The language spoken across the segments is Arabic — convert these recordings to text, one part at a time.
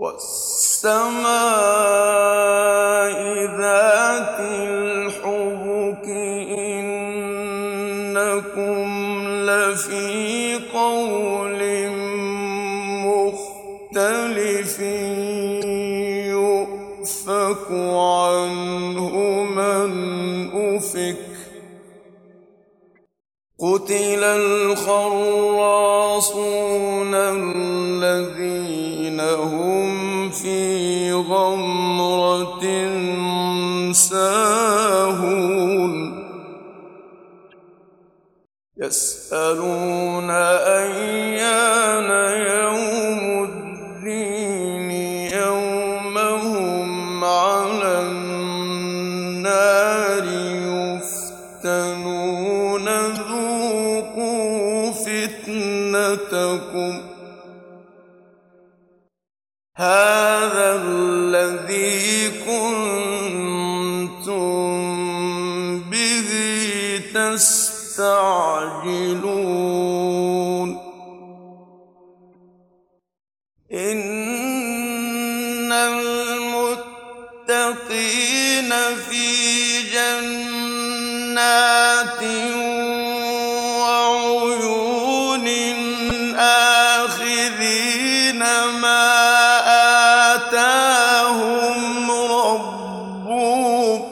وَالسَّمَاءِ ذَاتِ الْحُبُكِ إِنَّكُمْ لَفِي قَوْلٍ مُخْتَلِفٍ يُؤْفَكُ عَنْهُ مَنْ أُفِكَ قُتِلَ الْخَرَّاصُونَ الَّذِينَ هُمْ فِي غَمْرَةٍ سَاهُونَ يَسْأَلُونَ أَيَّانَ يَوْمُ الدِّينِ يَوْمَ هُمْ عَلَى النَّارِ يُفْتَنُونَ ذُوقُوا فِتْنَتَكُمْ هَٰذَا الَّذِي كُنتُم بِهِ تَسْتَعْجِلُونَ إِنَّ الْمُتَّقِينَ فِي جَنَّاتٍ وَعُيُونٍ آخِذِينَ مَا آتَاهُمْ رَبُّهُمْ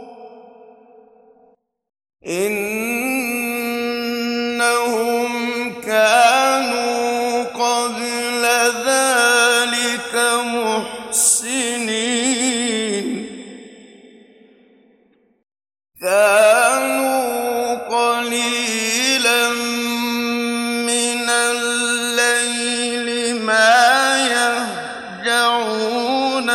إِنَّهُمْ كَانُوا قَبْلَ ذَلِكَ مُحْسِنِينَ كَانُوا قَلِيلًا مِّنَ اللَّيْلِ مَا يَهْجَعُونَ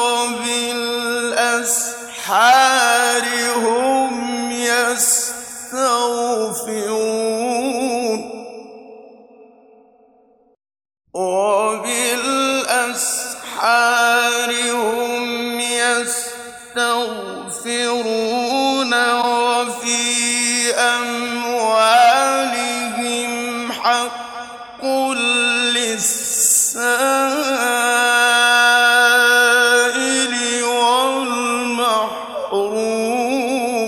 وَبِالْأَسْحَارِ هُمْ يَسْتَغْفِرُونَ وَفِي أَمْوَالِهِمْ حَقٌّ لِّلسَّائِلِ وَالْمَحْرُومِ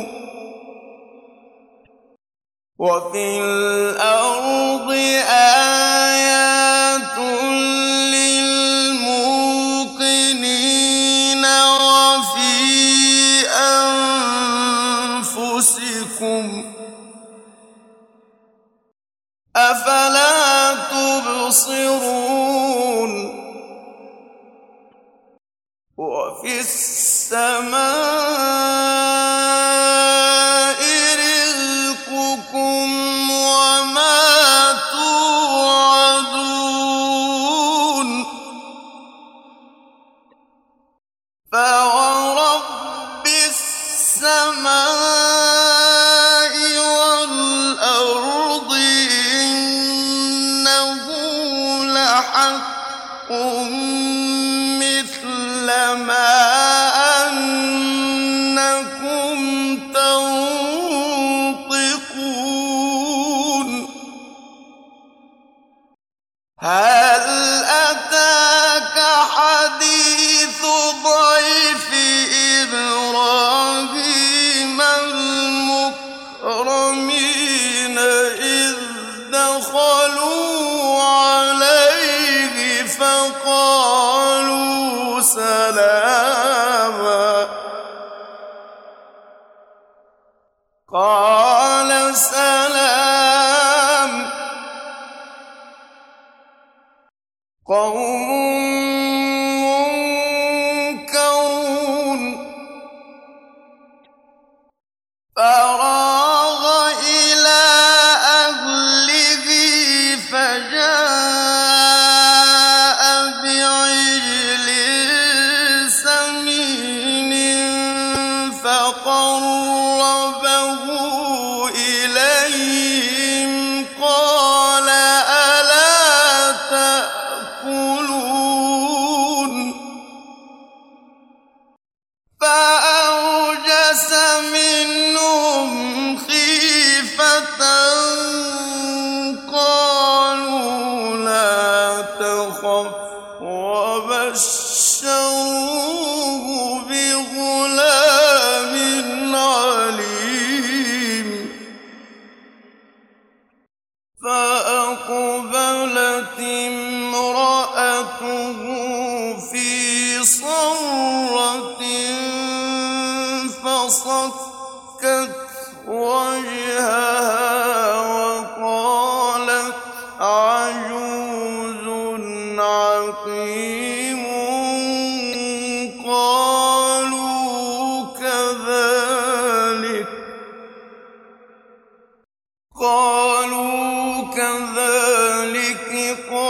وَفِي الْأَرْضِ آيَاتٌ لِّلْمُوقِنِينَ وَفِي أَنفُسِكُمْ أَفَلَا تُبْصِرُونَ وَفِي السَّمَاءِ رِزْقُكُمْ وَمَا تُوعَدُونَ فَوَرَبِّ السَّمَاءِ وَالْأَرْضِ إِنَّهُ لَحَقٌّ مِّثْلَ مَا أَنَّكُمْ تَنطِقُونَ هَلْ أَتَاكَ حَدِيثُ ضَيْفِ إِبْرَاهِيمَ الْمُكْرَمِينَ إِذْ دَخَلُوا عَلَيْهِ فَقَالُوا سَلَامًا قَالَ سَلَامٌ قَوْمٌ مُّنكَرُونَ فَرَاغَ إِلَىٰ أَهْلِهِ فَجَاءَ بِعِجْلٍ سَمِينٍ فَقَرَّبَهُ إِلَيْهِمْ قَالَ أَلَا تَأْكُلُونَ وبشروه بغلام عليم فأقبلت امرأته في صرة فصكت وجهها وقالت عجوز عقيم قالوا كذلك